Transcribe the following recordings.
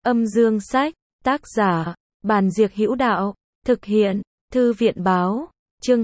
Âm dương sách, tác giả, Bàn Diệc Hữu Đạo, thực hiện, Thư viện báo, chương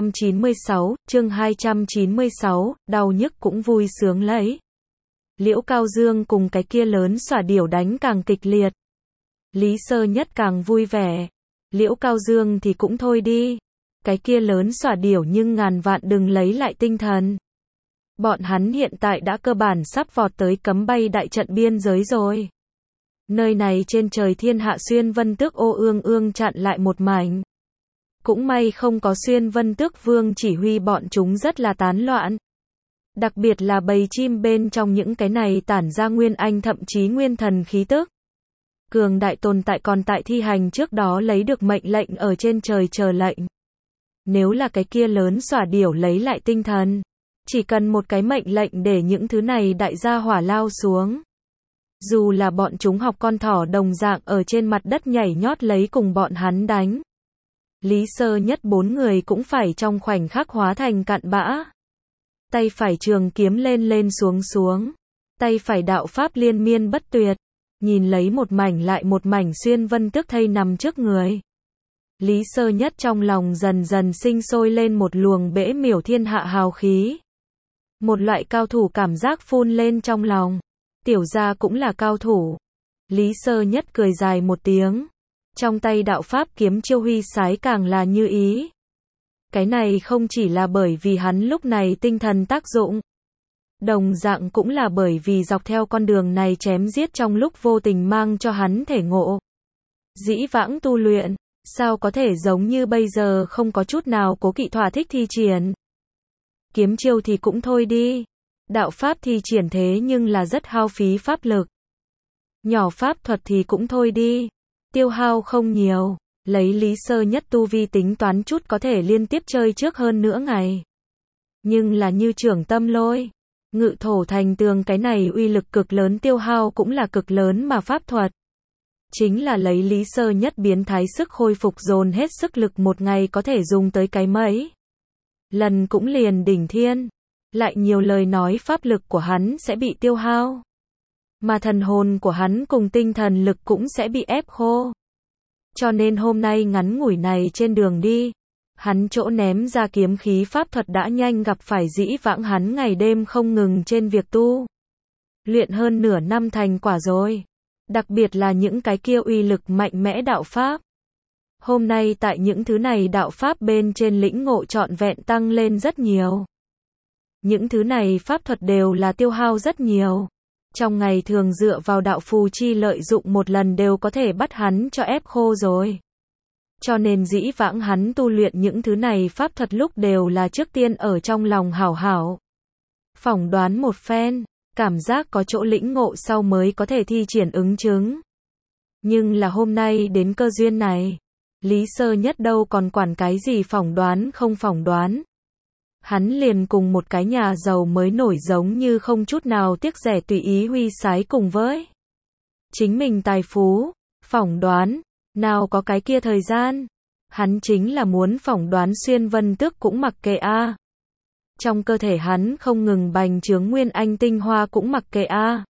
296, đau nhức cũng vui sướng lấy. Liễu Cao Dương cùng cái kia lớn xỏa điểu đánh càng kịch liệt. Lý Sơ Nhất càng vui vẻ. Liễu Cao Dương thì cũng thôi đi. Cái kia lớn xỏa điểu nhưng ngàn vạn đừng lấy lại tinh thần. Bọn hắn hiện tại đã cơ bản sắp vọt tới cấm bay đại trận biên giới rồi. Nơi này trên trời thiên hạ xuyên vân tước ô ương ương chặn lại một mảnh. Cũng may không có xuyên vân tước vương chỉ huy bọn chúng rất là tán loạn. Đặc biệt là bầy chim bên trong những cái này tản ra nguyên anh thậm chí nguyên thần khí tức. Cường đại tồn tại còn tại thi hành trước đó lấy được mệnh lệnh ở trên trời chờ lệnh. Nếu là cái kia lớn xỏa điểu lấy lại tinh thần, chỉ cần một cái mệnh lệnh để những thứ này đại gia hỏa lao xuống. Dù là bọn chúng học con thỏ đồng dạng ở trên mặt đất nhảy nhót lấy cùng bọn hắn đánh. Lý Sơ Nhất 4 người cũng phải trong khoảnh khắc hóa thành cặn bã. Tay phải trường kiếm lên lên xuống xuống. Tay phải đạo pháp liên miên bất tuyệt. Nhìn lấy một mảnh lại một mảnh xuyên vân tước thây nằm trước người. Lý Sơ Nhất trong lòng dần dần sinh sôi lên một luồng bể miểu thiên hạ hào khí. Một loại cao thủ cảm giác phun lên trong lòng. Tiểu gia cũng là cao thủ. Lý Sơ Nhất cười dài một tiếng. Trong tay đạo pháp kiếm chiêu huy sái càng là như ý. Cái này không chỉ là bởi vì hắn lúc này tinh thần tác dụng. Đồng dạng cũng là bởi vì dọc theo con đường này chém giết trong lúc vô tình mang cho hắn thể ngộ. Dĩ vãng tu luyện, sao có thể giống như bây giờ không có chút nào cố kỵ thỏa thích thi triển. Kiếm chiêu thì cũng thôi đi. Đạo pháp thi triển thế nhưng là rất hao phí pháp lực. Nhỏ pháp thuật thì cũng thôi đi. Tiêu hao không nhiều. Lấy Lý Sơ Nhất tu vi tính toán chút có thể liên tiếp chơi trước hơn nửa ngày. Nhưng là như trưởng tâm lôi, ngự thổ thành tường cái này uy lực cực lớn tiêu hao cũng là cực lớn mà pháp thuật. Chính là lấy Lý Sơ Nhất biến thái sức khôi phục dồn hết sức lực một ngày có thể dùng tới cái mấy. Lần cũng liền đỉnh thiên. Lại nhiều lời nói pháp lực của hắn sẽ bị tiêu hao. Mà thần hồn của hắn cùng tinh thần lực cũng sẽ bị ép khô. Cho nên hôm nay ngắn ngủi này trên đường đi, hắn chỗ ném ra kiếm khí pháp thuật đã nhanh gặp phải dĩ vãng hắn ngày đêm không ngừng trên việc tu. Luyện hơn nửa năm thành quả rồi. Đặc biệt là những cái kia uy lực mạnh mẽ đạo pháp. Hôm nay tại những thứ này đạo pháp bên trên lĩnh ngộ trọn vẹn tăng lên rất nhiều. Những thứ này pháp thuật đều là tiêu hao rất nhiều. Trong ngày thường dựa vào đạo phù chi lợi dụng một lần đều có thể bắt hắn cho ép khô rồi. Cho nên dĩ vãng hắn tu luyện những thứ này pháp thuật lúc đều là trước tiên ở trong lòng hảo hảo. Phỏng đoán một phen, cảm giác có chỗ lĩnh ngộ sau mới có thể thi triển ứng chứng. Nhưng là hôm nay đến cơ duyên này, Lý Sơ Nhất đâu còn quản cái gì phỏng đoán không phỏng đoán. Hắn liền cùng một cái nhà giàu mới nổi giống như không chút nào tiếc rẻ tùy ý huy sái cùng với chính mình tài phú, phỏng đoán, nào có cái kia thời gian. Hắn chính là muốn phỏng đoán xuyên vân tước cũng mặc kệ a. Trong cơ thể hắn không ngừng bành trướng nguyên anh tinh hoa cũng mặc kệ a.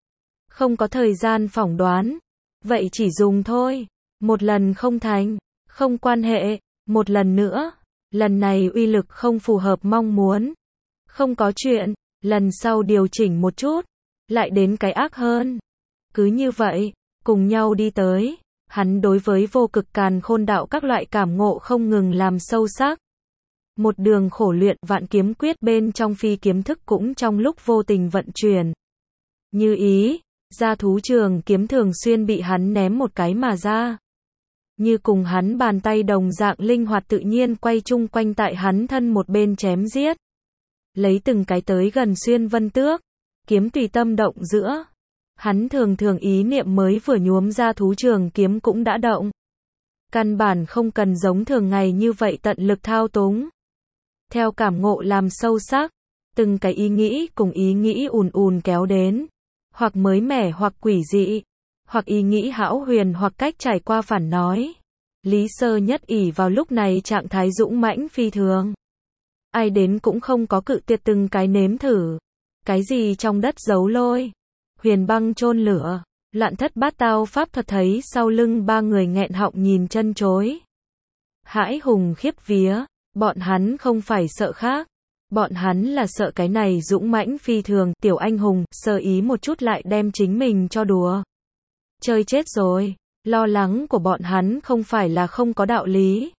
Không có thời gian phỏng đoán, vậy chỉ dùng thôi. Một lần không thành, không quan hệ, một lần nữa. Lần này uy lực không phù hợp mong muốn. Không có chuyện, lần sau điều chỉnh một chút, lại đến cái ác hơn. Cứ như vậy, cùng nhau đi tới, hắn đối với vô cực càn khôn đạo các loại cảm ngộ không ngừng làm sâu sắc. Một đường khổ luyện vạn kiếm quyết bên trong phi kiếm thức cũng trong lúc vô tình vận chuyển. Như ý, ra thú trường kiếm thường xuyên bị hắn ném một cái mà ra. Như cùng hắn bàn tay đồng dạng linh hoạt tự nhiên quay chung quanh tại hắn thân một bên chém giết. Lấy từng cái tới gần xuyên vân tước, kiếm tùy tâm động giữa. Hắn thường thường ý niệm mới vừa nhuốm ra thú trường kiếm cũng đã động. Căn bản không cần giống thường ngày như vậy tận lực thao túng. Theo cảm ngộ làm sâu sắc, từng cái ý nghĩ cùng ý nghĩ ùn ùn kéo đến. Hoặc mới mẻ hoặc quỷ dị. Hoặc ý nghĩ hão huyền hoặc cách trải qua phản nói. Lý Sơ Nhất ỷ vào lúc này trạng thái dũng mãnh phi thường. Ai đến cũng không có cự tuyệt từng cái nếm thử. Cái gì trong đất giấu lôi, huyền băng chôn lửa, Loạn thất bát tao pháp thuật thấy sau lưng ba người nghẹn họng nhìn chân chối. Hãi hùng khiếp vía, bọn hắn không phải sợ khác. Bọn hắn là sợ cái này dũng mãnh phi thường, tiểu anh hùng, sơ ý một chút lại đem chính mình cho đùa. Chơi chết rồi, lo lắng của bọn hắn không phải là không có đạo lý.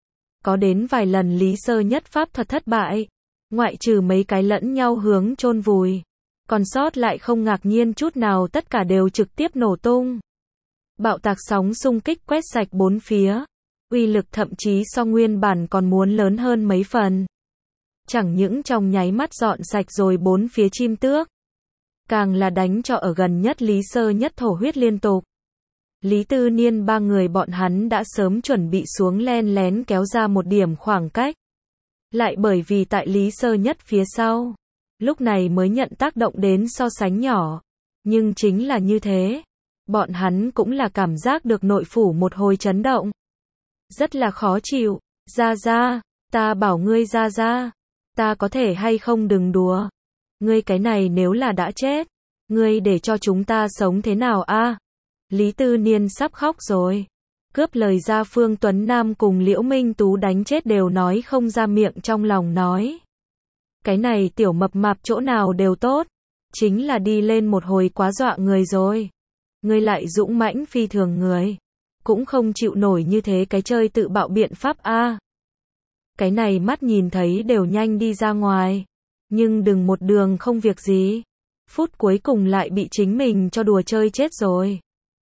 Có đến vài lần Lý Sơ Nhất pháp thuật thất bại, ngoại trừ mấy cái lẫn nhau hướng chôn vùi. Còn sót lại không ngạc nhiên chút nào, tất cả đều trực tiếp nổ tung. Bạo tạc sóng xung kích quét sạch bốn phía. Uy lực thậm chí so nguyên bản còn muốn lớn hơn mấy phần. Chẳng những trong nháy mắt dọn sạch rồi bốn phía chim tước. Càng là đánh cho ở gần nhất Lý Sơ Nhất thổ huyết liên tục. Lý Tư Niên ba người bọn hắn đã sớm chuẩn bị xuống len lén kéo ra một điểm khoảng cách. Lại bởi vì tại Lý Sơ Nhất phía sau. Lúc này mới nhận tác động đến so sánh nhỏ. Nhưng chính là như thế. Bọn hắn cũng là cảm giác được nội phủ một hồi chấn động. Rất là khó chịu. Ra ra, ta bảo ngươi ra ra. Ta có thể hay không đừng đùa. Ngươi cái này nếu là đã chết. Ngươi để cho chúng ta sống thế nào a? Lý Tư Niên sắp khóc rồi. Cướp lời ra Phương Tuấn Nam cùng Liễu Minh Tú đánh chết đều nói không ra miệng, trong lòng nói. Cái này tiểu mập mạp chỗ nào đều tốt. Chính là đi lên một hồi quá dọa người rồi. Ngươi lại dũng mãnh phi thường người. Cũng không chịu nổi như thế cái chơi tự bạo biện pháp a. Cái này mắt nhìn thấy đều nhanh đi ra ngoài. Nhưng đừng một đường không việc gì. Phút cuối cùng lại bị chính mình cho đùa chơi chết rồi.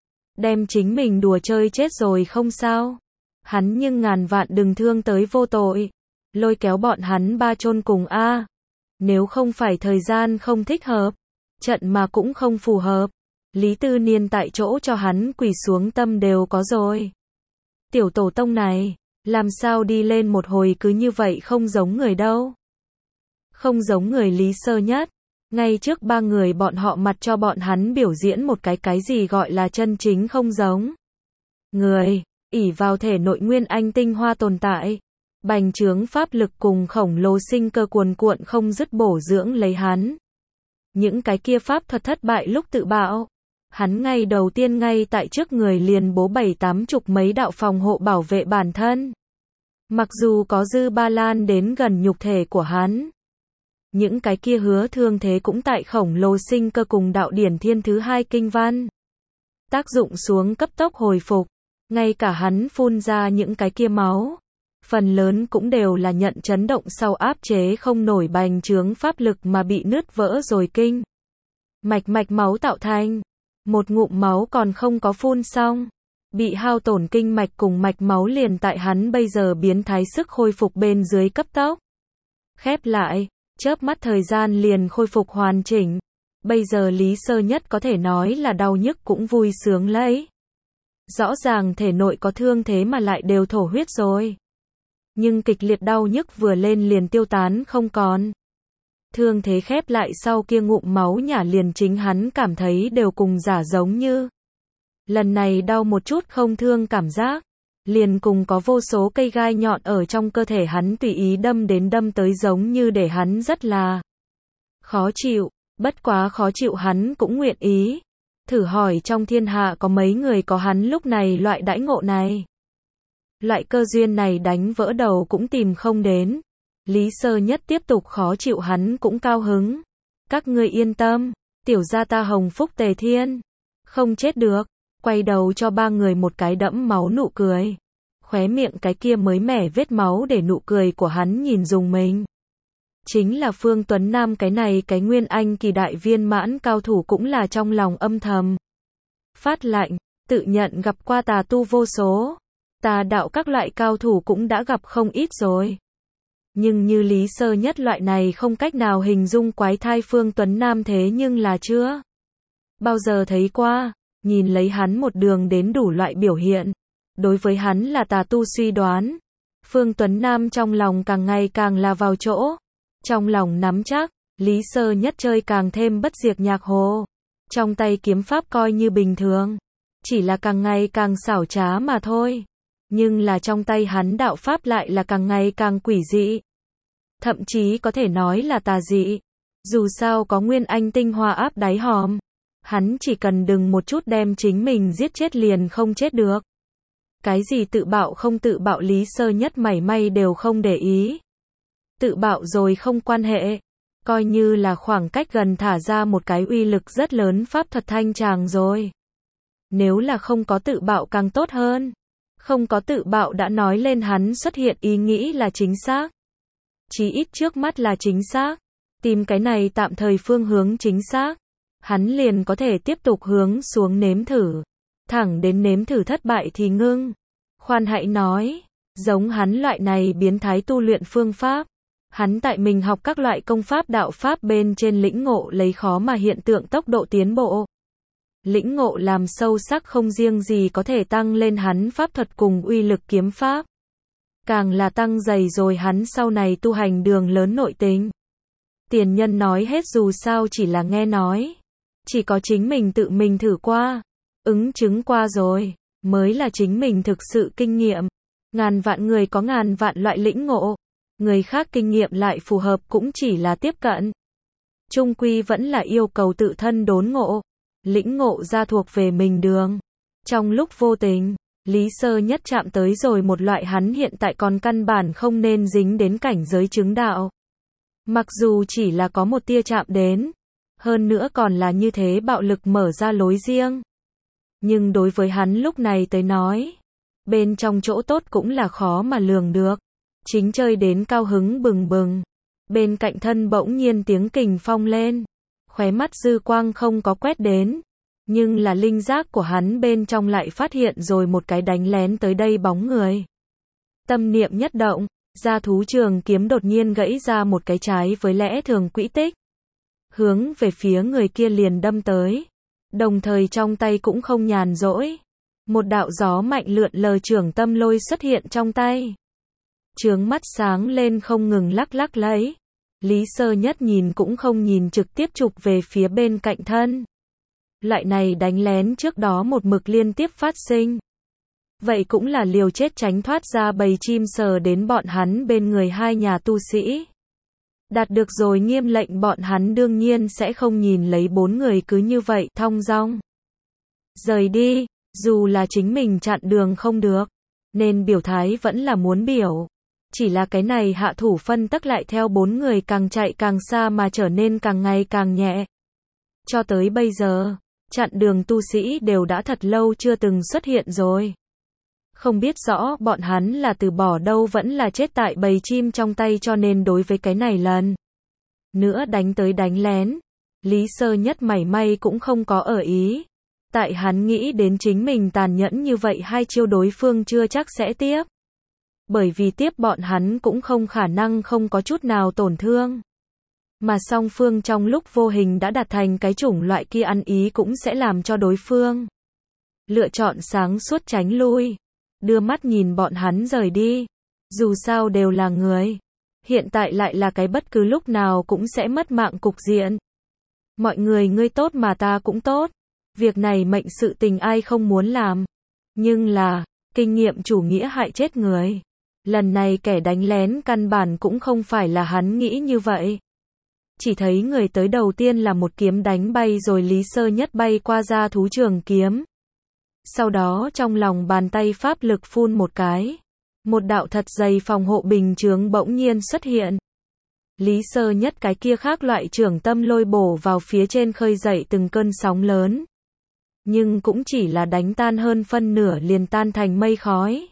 Đem chính mình đùa chơi chết rồi không sao. Hắn nhưng ngàn vạn đừng thương tới vô tội. Lôi kéo bọn hắn ba chôn cùng a. Nếu không phải thời gian không thích hợp, trận mà cũng không phù hợp. Lý Tư Niên tại chỗ cho hắn quỳ xuống tâm đều có rồi. Tiểu tổ tông này, làm sao đi lên một hồi cứ như vậy không giống người đâu. Không giống người Lý Sơ Nhất. Ngay trước ba người bọn họ mặt cho bọn hắn biểu diễn một cái gì gọi là chân chính không giống. Người, ỷ vào thể nội nguyên anh tinh hoa tồn tại. Bành trướng pháp lực cùng khổng lồ sinh cơ cuồn cuộn không dứt bổ dưỡng lấy hắn. Những cái kia pháp thuật thất bại lúc tự bạo. Hắn ngay đầu tiên ngay tại trước người liền bố 7-80 mấy đạo phòng hộ bảo vệ bản thân. Mặc dù có dư ba lan đến gần nhục thể của hắn. Những cái kia hứa thương thế cũng tại khổng lồ sinh cơ cùng đạo điển thiên thứ hai kinh văn. Tác dụng xuống cấp tốc hồi phục. Ngay cả hắn phun ra những cái kia máu. Phần lớn cũng đều là nhận chấn động sau áp chế không nổi bành trướng pháp lực mà bị nứt vỡ rồi kinh. Mạch máu tạo thành. Một ngụm máu còn không có phun xong. Bị hao tổn kinh mạch cùng mạch máu liền tại hắn bây giờ biến thái sức khôi phục bên dưới cấp tốc. Khép lại, chớp mắt thời gian liền khôi phục hoàn chỉnh. Bây giờ Lý Sơ Nhất có thể nói là đau nhức cũng vui sướng lấy. Rõ ràng thể nội có thương thế mà lại đều thổ huyết rồi. Nhưng kịch liệt đau nhức vừa lên liền tiêu tán không còn. Thương thế khép lại sau kia ngụm máu nhả liền chính hắn cảm thấy đều cùng giả giống như. Lần này đau một chút không thương cảm giác. Liền cùng có vô số cây gai nhọn ở trong cơ thể hắn tùy ý đâm tới giống như để hắn rất là khó chịu. Bất quá khó chịu hắn cũng nguyện ý. Thử hỏi trong thiên hạ có mấy người có hắn lúc này loại đãi ngộ này. Loại cơ duyên này đánh vỡ đầu cũng tìm không đến. Lý Sơ Nhất tiếp tục khó chịu hắn cũng cao hứng. Các ngươi yên tâm, tiểu gia ta hồng phúc tề thiên. Không chết được. Quay đầu cho ba người một cái đẫm máu nụ cười. Khóe miệng cái kia mới mẻ vết máu để nụ cười của hắn nhìn dùng mình. Chính là Phương Tuấn Nam cái này cái nguyên anh kỳ đại viên mãn cao thủ cũng là trong lòng âm thầm. Phát lạnh, tự nhận gặp qua tà tu vô số. Tà đạo các loại cao thủ cũng đã gặp không ít rồi. Nhưng như Lý Sơ Nhất loại này không cách nào hình dung quái thai Phương Tuấn Nam thế nhưng là chưa bao giờ thấy qua. Nhìn lấy hắn một đường đến đủ loại biểu hiện. Đối với hắn là tà tu suy đoán. Phương Tuấn Nam trong lòng càng ngày càng là vào chỗ. Trong lòng nắm chắc, Lý Sơ Nhất chơi càng thêm bất diệt nhạc hồ. Trong tay kiếm pháp coi như bình thường. Chỉ là càng ngày càng xảo trá mà thôi. Nhưng là trong tay hắn đạo pháp lại là càng ngày càng quỷ dị. Thậm chí có thể nói là tà dị. Dù sao có nguyên anh tinh hoa áp đáy hòm. Hắn chỉ cần đừng một chút đem chính mình giết chết liền không chết được. Cái gì tự bạo không tự bạo Lý Sơ Nhất mảy may đều không để ý. Tự bạo rồi không quan hệ. Coi như là khoảng cách gần thả ra một cái uy lực rất lớn pháp thuật thanh tràng rồi. Nếu là không có tự bạo càng tốt hơn. Không có tự bạo đã nói lên hắn xuất hiện ý nghĩ là chính xác. Chí ít trước mắt là chính xác. Tìm cái này tạm thời phương hướng chính xác. Hắn liền có thể tiếp tục hướng xuống nếm thử. Thẳng đến nếm thử thất bại thì ngưng. Khoan hãy nói. Giống hắn loại này biến thái tu luyện phương pháp. Hắn tại mình học các loại công pháp đạo pháp bên trên lĩnh ngộ lấy khó mà hiện tượng tốc độ tiến bộ. Lĩnh ngộ làm sâu sắc không riêng gì có thể tăng lên hắn pháp thuật cùng uy lực kiếm pháp. Càng là tăng dày rồi hắn sau này tu hành đường lớn nội tình. Tiền nhân nói hết dù sao chỉ là nghe nói. Chỉ có chính mình tự mình thử qua, ứng chứng qua rồi, mới là chính mình thực sự kinh nghiệm. Ngàn vạn người có ngàn vạn loại lĩnh ngộ. Người khác kinh nghiệm lại phù hợp cũng chỉ là tiếp cận. Chung quy vẫn là yêu cầu tự thân đốn ngộ. Lĩnh ngộ ra thuộc về mình đường. Trong lúc vô tình, Lý Sơ Nhất chạm tới rồi một loại hắn hiện tại còn căn bản không nên dính đến cảnh giới chứng đạo. Mặc dù chỉ là có một tia chạm đến, hơn nữa còn là như thế bạo lực mở ra lối riêng. Nhưng đối với hắn lúc này tới nói, bên trong chỗ tốt cũng là khó mà lường được. Chính chơi đến cao hứng bừng bừng. Bên cạnh thân bỗng nhiên tiếng kình phong lên. Khóe mắt dư quang không có quét đến. Nhưng là linh giác của hắn bên trong lại phát hiện rồi một cái đánh lén tới đây bóng người. Tâm niệm nhất động, gia thú trường kiếm đột nhiên gãy ra một cái trái với lẽ thường quỹ tích. Hướng về phía người kia liền đâm tới. Đồng thời trong tay cũng không nhàn rỗi. Một đạo gió mạnh lượn lờ trường tâm lôi xuất hiện trong tay. Trướng mắt sáng lên không ngừng lắc lắc lấy. Lý Sơ Nhất nhìn cũng không nhìn trực tiếp chụp về phía bên cạnh thân. Loại này đánh lén trước đó một mực liên tiếp phát sinh. Vậy cũng là liều chết tránh thoát ra bầy chim sờ đến bọn hắn bên người hai nhà tu sĩ. Đạt được rồi nghiêm lệnh bọn hắn đương nhiên sẽ không nhìn lấy bốn người cứ như vậy thong dong. Rời đi, dù là chính mình chặn đường không được. Nên biểu thái vẫn là muốn biểu. Chỉ là cái này hạ thủ phân tắc lại theo bốn người càng chạy càng xa mà trở nên càng ngày càng nhẹ. Cho tới bây giờ, chặn đường tu sĩ đều đã thật lâu chưa từng xuất hiện rồi. Không biết rõ bọn hắn là từ bỏ đâu vẫn là chết tại bầy chim trong tay cho nên đối với cái này lần nữa đánh tới đánh lén. Lý Sơ Nhất mảy may cũng không có ở ý. Tại hắn nghĩ đến chính mình tàn nhẫn như vậy hai chiêu đối phương chưa chắc sẽ tiếp. Bởi vì tiếp bọn hắn cũng không khả năng không có chút nào tổn thương. Mà song phương trong lúc vô hình đã đạt thành cái chủng loại kia ăn ý cũng sẽ làm cho đối phương lựa chọn sáng suốt tránh lui. Đưa mắt nhìn bọn hắn rời đi. Dù sao đều là người. Hiện tại lại là cái bất cứ lúc nào cũng sẽ mất mạng cục diện. Mọi người ngươi tốt mà ta cũng tốt. Việc này mệnh sự tình ai không muốn làm. Nhưng là, kinh nghiệm chủ nghĩa hại chết người. Lần này kẻ đánh lén căn bản cũng không phải là hắn nghĩ như vậy. Chỉ thấy người tới đầu tiên là một kiếm đánh bay rồi Lý Sơ Nhất bay qua ra thú trường kiếm. Sau đó trong lòng bàn tay pháp lực phun một cái. Một đạo thật dày phòng hộ bình chướng bỗng nhiên xuất hiện. Lý Sơ Nhất cái kia khác loại trưởng tâm lôi bổ vào phía trên khơi dậy từng cơn sóng lớn. Nhưng cũng chỉ là đánh tan hơn phân nửa liền tan thành mây khói.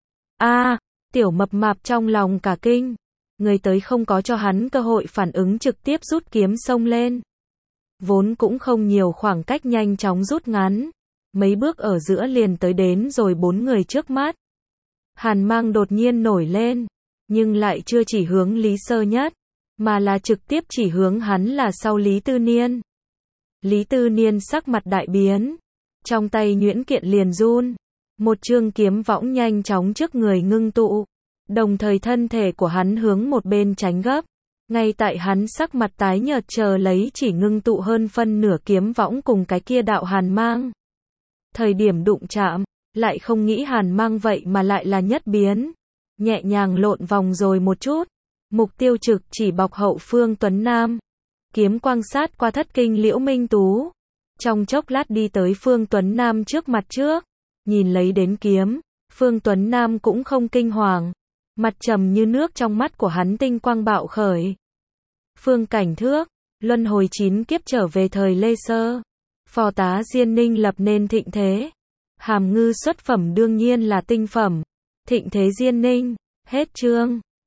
Tiểu mập mạp trong lòng cả kinh. Người tới không có cho hắn cơ hội phản ứng trực tiếp rút kiếm xông lên. Vốn cũng không nhiều khoảng cách nhanh chóng rút ngắn. Mấy bước ở giữa liền tới đến rồi bốn người trước mắt. Hàn mang đột nhiên nổi lên. Nhưng lại chưa chỉ hướng Lý Sơ Nhất. Mà là trực tiếp chỉ hướng hắn là sau Lý Tư Niên. Lý Tư Niên sắc mặt đại biến. Trong tay nhuyễn kiện liền run. Một chương kiếm võng nhanh chóng trước người ngưng tụ. Đồng thời thân thể của hắn hướng một bên tránh gấp. Ngay tại hắn sắc mặt tái nhợt chờ lấy chỉ ngưng tụ hơn phân nửa kiếm võng cùng cái kia đạo hàn mang. Thời điểm đụng chạm, lại không nghĩ hàn mang vậy mà lại là nhất biến. Nhẹ nhàng lộn vòng rồi một chút. Mục tiêu trực chỉ bọc hậu phương Tuấn Nam. Kiếm quang sát qua thất kinh Liễu Minh Tú. Trong chốc lát đi tới Phương Tuấn Nam trước mặt trước, nhìn lấy đến kiếm, Phương Tuấn Nam cũng không kinh hoàng, mặt trầm như nước, trong mắt của hắn tinh quang bạo khởi. Phương Cảnh Thước, luân hồi 9 kiếp trở về thời Lê Sơ, phò tá Diên Ninh lập nên thịnh thế. Hàm Ngư xuất phẩm đương nhiên là tinh phẩm. Thịnh thế Diên Ninh, hết chương.